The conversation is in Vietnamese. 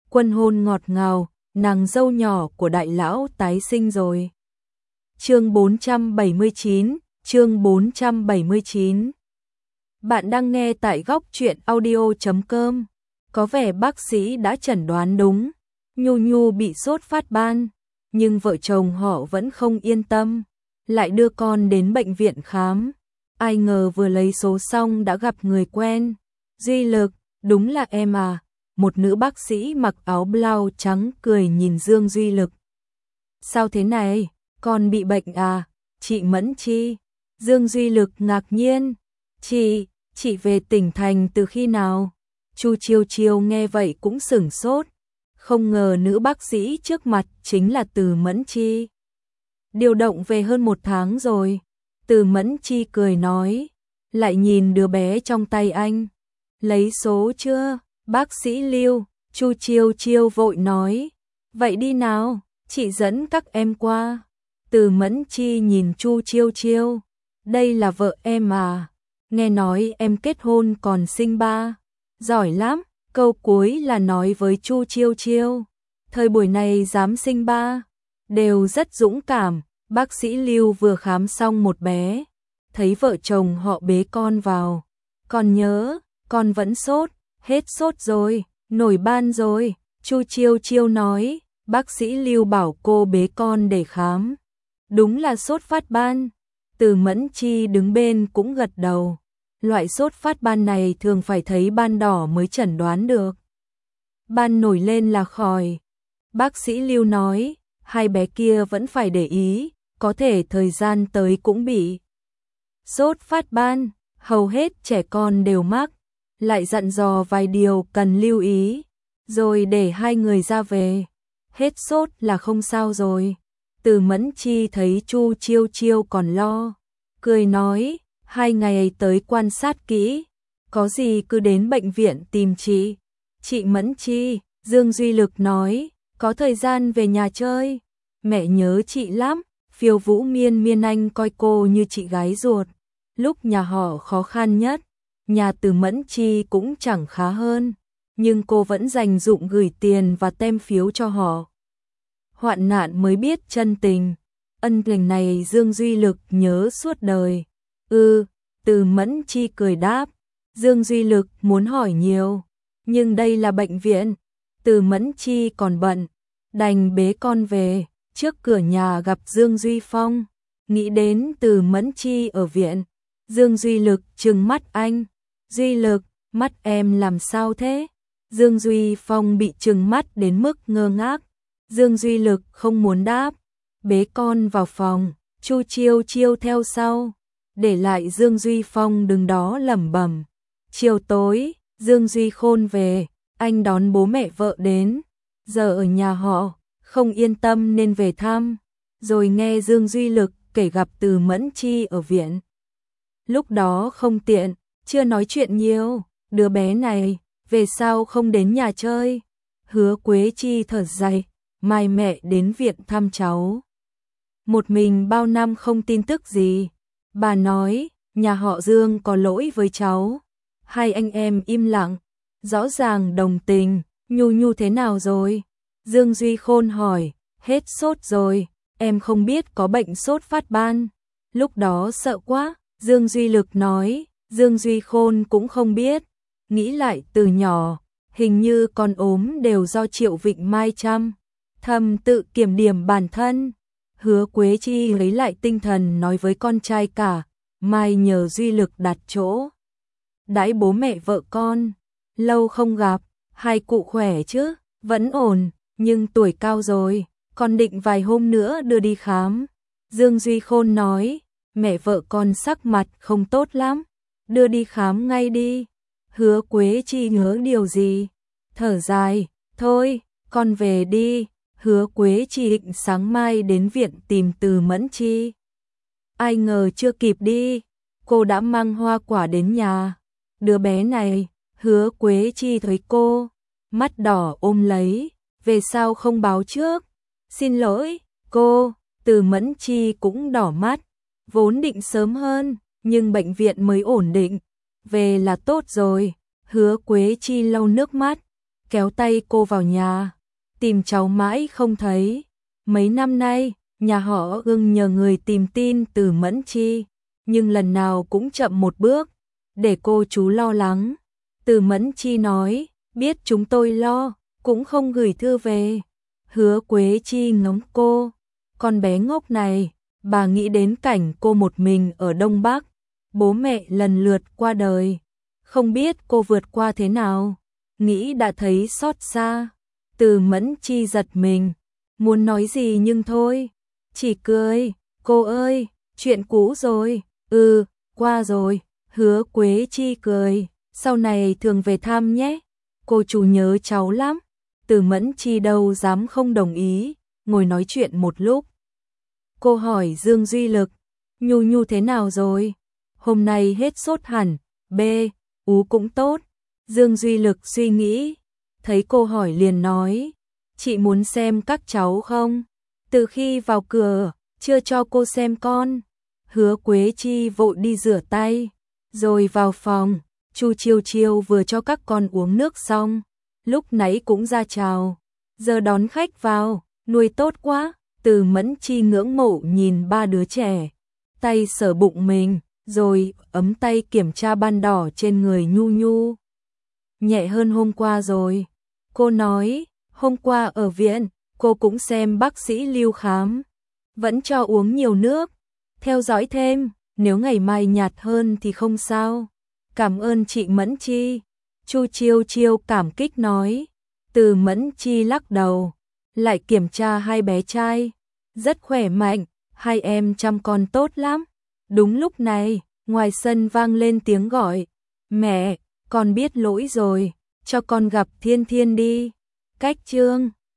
Quân hôn ngọt ngào, nàng dâu nhỏ của đại lão tái sinh rồi. Chương 479, chương 479. Bạn đang nghe tại góc truyện audio.com. Có vẻ bác sĩ đã chẩn đoán đúng, Nhu Nhu bị sốt phát ban, nhưng vợ chồng họ vẫn không yên tâm, lại đưa con đến bệnh viện khám. Ai ngờ vừa lấy số xong đã gặp người quen. Duy Lực, đúng là em à? Một nữ bác sĩ mặc áo blau trắng cười nhìn Dương Duy Lực. Sao thế này, con bị bệnh à? Chị Mẫn Chi. Dương Duy Lực ngạc nhiên. Chị về tỉnh thành từ khi nào? Chu Chiêu Chiêu nghe vậy cũng sửng sốt. Không ngờ nữ bác sĩ trước mặt chính là Từ Mẫn Chi. Điều động về hơn 1 tháng rồi. Từ Mẫn Chi cười nói. Lại nhìn đứa bé trong tay anh. Lấy số chưa? Bác sĩ Lưu. Chu Chiêu Chiêu vội nói. Vậy đi nào, chị dẫn các em qua. Từ Mẫn Chi nhìn Chu Chiêu Chiêu. Đây là vợ em à? Nghe nói em kết hôn còn sinh ba. Giỏi lắm, câu cuối là nói với Chu Chiêu Chiêu. Thời buổi này dám sinh ba, đều rất dũng cảm. Bác sĩ Lưu vừa khám xong một bé, thấy vợ chồng họ bế con vào. Còn nhớ, con vẫn sốt, hết sốt rồi, nổi ban rồi. Chu Chiêu Chiêu nói, bác sĩ Lưu bảo cô bế con để khám. Đúng là sốt phát ban. Từ Mẫn Chi đứng bên cũng gật đầu. Loại sốt phát ban này thường phải thấy ban đỏ mới chẩn đoán được. Ban nổi lên là khỏi. Bác sĩ Lưu nói, hai bé kia vẫn phải để ý, có thể thời gian tới cũng bị sốt phát ban, hầu hết trẻ con đều mắc. Lại dặn dò vài điều cần lưu ý, rồi để hai người ra về. Hết sốt là không sao rồi. Từ Mẫn Chi thấy Chu Chiêu Chiêu còn lo, cười nói, 2 ngày tới quan sát kỹ, có gì cứ đến bệnh viện tìm chị. Chị Mẫn Chi, Dương Duy Lực nói, có thời gian về nhà chơi, mẹ nhớ chị lắm. Phiêu Vũ Miên Miên Anh coi cô như chị gái ruột. Lúc nhà họ khó khăn nhất, nhà Từ Mẫn Chi cũng chẳng khá hơn, nhưng cô vẫn dành dụm gửi tiền và tem phiếu cho họ. Hoạn nạn mới biết chân tình, ân tình này Dương Duy Lực nhớ suốt đời. Từ Mẫn Chi cười đáp. Dương Duy Lực muốn hỏi nhiều, nhưng đây là bệnh viện, Từ Mẫn Chi còn bận, đành bế con về. Trước cửa nhà gặp Dương Duy Phong, nghĩ đến Từ Mẫn Chi ở viện. Dương Duy Lực trừng mắt anh. Duy Lực, mắt em làm sao thế? Dương Duy Phong bị trừng mắt đến mức ngơ ngác. Dương Duy Lực không muốn đáp, bế con vào phòng, Chu Chiêu Chiêu theo sau, để lại Dương Duy Phong đứng đó lẩm bẩm. Chiều tối, Dương Duy Khôn về, anh đón bố mẹ vợ đến, giờ ở nhà họ, không yên tâm nên về thăm, rồi nghe Dương Duy Lực kể gặp Từ Mẫn Chi ở viện. Lúc đó không tiện, chưa nói chuyện nhiều, đứa bé này, về sau không đến nhà chơi. Hứa Quế Chi thở dài, mai mẹ đến viện thăm cháu. Một mình bao năm không tin tức gì. Bà nói, nhà họ Dương có lỗi với cháu. Hai anh em im lặng, rõ ràng đồng tình. Nhu Nhu thế nào rồi? Dương Duy Khôn hỏi, hết sốt rồi, em không biết có bệnh sốt phát ban. Lúc đó sợ quá, Dương Duy Lực nói, Dương Duy Khôn cũng không biết. Nghĩ lại từ nhỏ, hình như con ốm đều do Triệu Vịnh Mai chăm. Thầm tự kiểm điểm bản thân. Hứa Quế Chi lấy lại tinh thần nói với con trai cả, mai nhờ Duy Lực đặt chỗ đãi bố mẹ vợ con. Lâu không gặp, hai cụ khỏe chứ? Vẫn ổn, nhưng tuổi cao rồi, con định vài hôm nữa đưa đi khám. Dương Duy Khôn nói, mẹ vợ con sắc mặt không tốt lắm, đưa đi khám ngay đi. Hứa Quế Chi nhớ điều gì, thở dài, thôi, con về đi. Hứa Quế Chi định sáng mai đến viện tìm Từ Mẫn Chi. Ai ngờ chưa kịp đi, cô đã mang hoa quả đến nhà. Đứa bé này, Hứa Quế Chi thấy cô, mắt đỏ ôm lấy, về sao không báo trước? Xin lỗi, cô. Từ Mẫn Chi cũng đỏ mắt, vốn định sớm hơn, nhưng bệnh viện mới ổn định, về là tốt rồi. Hứa Quế Chi lau nước mắt, kéo tay cô vào nhà, tìm cháu mãi không thấy. Mấy năm nay, nhà họ Ưng nhờ người tìm tin Từ Mẫn Chi, nhưng lần nào cũng chậm một bước, để cô chú lo lắng. Từ Mẫn Chi nói, biết chúng tôi lo, cũng không gửi thư về. Hứa Quế Chi ngóng cô, con bé ngốc này, bà nghĩ đến cảnh cô một mình ở Đông Bắc, bố mẹ lần lượt qua đời, không biết cô vượt qua thế nào, nghĩ đã thấy xót xa. Từ Mẫn Chi giật mình, muốn nói gì nhưng thôi, chỉ cười, cô ơi, chuyện cũ rồi, qua rồi. Hứa Quế Chi cười, sau này thường về thăm nhé, cô chú nhớ cháu lắm. Từ Mẫn Chi đâu dám không đồng ý, ngồi nói chuyện một lúc. Cô hỏi Dương Duy Lực, Nhu Nhu thế nào rồi? Hôm nay hết sốt hẳn, ú cũng tốt. Dương Duy Lực suy nghĩ, thấy cô hỏi liền nói, chị muốn xem các cháu không? Từ khi vào cửa, chưa cho cô xem con. Hứa Quế Chi vội đi rửa tay, rồi vào phòng. Chu Chiêu Chiêu vừa cho các con uống nước xong, lúc nãy cũng ra chào, giờ đón khách vào, nuôi tốt quá. Từ Mẫn Chi ngưỡng mộ nhìn ba đứa trẻ, tay sờ bụng mình, rồi ấm tay kiểm tra ban đỏ trên người Nhu Nhu. Nhẹ hơn hôm qua rồi. Cô nói, hôm qua ở viện, cô cũng xem bác sĩ Lưu khám, vẫn cho uống nhiều nước, theo dõi thêm, nếu ngày mai nhạt hơn thì không sao. Cảm ơn chị Mẫn Chi. Chu Chiêu Chiêu cảm kích nói. Từ Mẫn Chi lắc đầu, lại kiểm tra hai bé trai, rất khỏe mạnh, hai em chăm con tốt lắm. Đúng lúc này, ngoài sân vang lên tiếng gọi, mẹ, con biết lỗi rồi, cho con gặp Thiên Thiên đi. Cách Trương